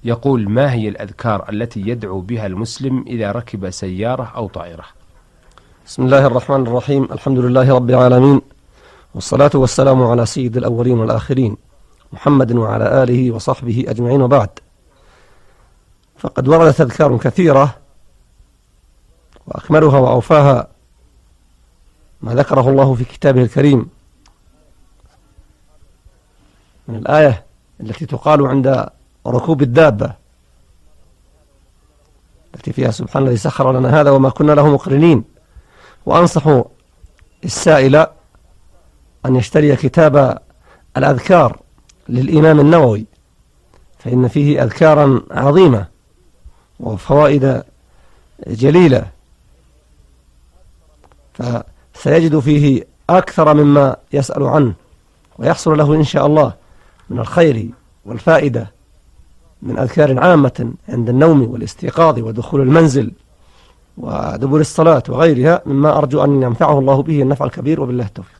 يقول: ما هي الأذكار التي يدعو بها المسلم إذا ركب سيارة أو طائرة؟ بسم الله الرحمن الرحيم. الحمد لله رب العالمين، والصلاة والسلام على سيد الأولين والآخرين محمد وعلى آله وصحبه أجمعين، وبعد. فقد وردت أذكار كثيرة، وأكملها وأوفاها ما ذكره الله في كتابه الكريم من الآية التي تقال عند ركوب الدابة، التي فيها سبحان الذي سخر لنا هذا وما كنا له مقرنين. وأنصح السائل أن يشتري كتاب الأذكار للإمام النووي، فإن فيه أذكارا عظيمة وفوائد جليلة، فسيجد فيه أكثر مما يسأل عنه، ويحصل له إن شاء الله من الخير والفائدة من أذكار عامة عند النوم والاستيقاظ ودخول المنزل ودبر الصلاة وغيرها، مما أرجو أن ينفعه الله به النفع الكبير، وبالله التوفيق.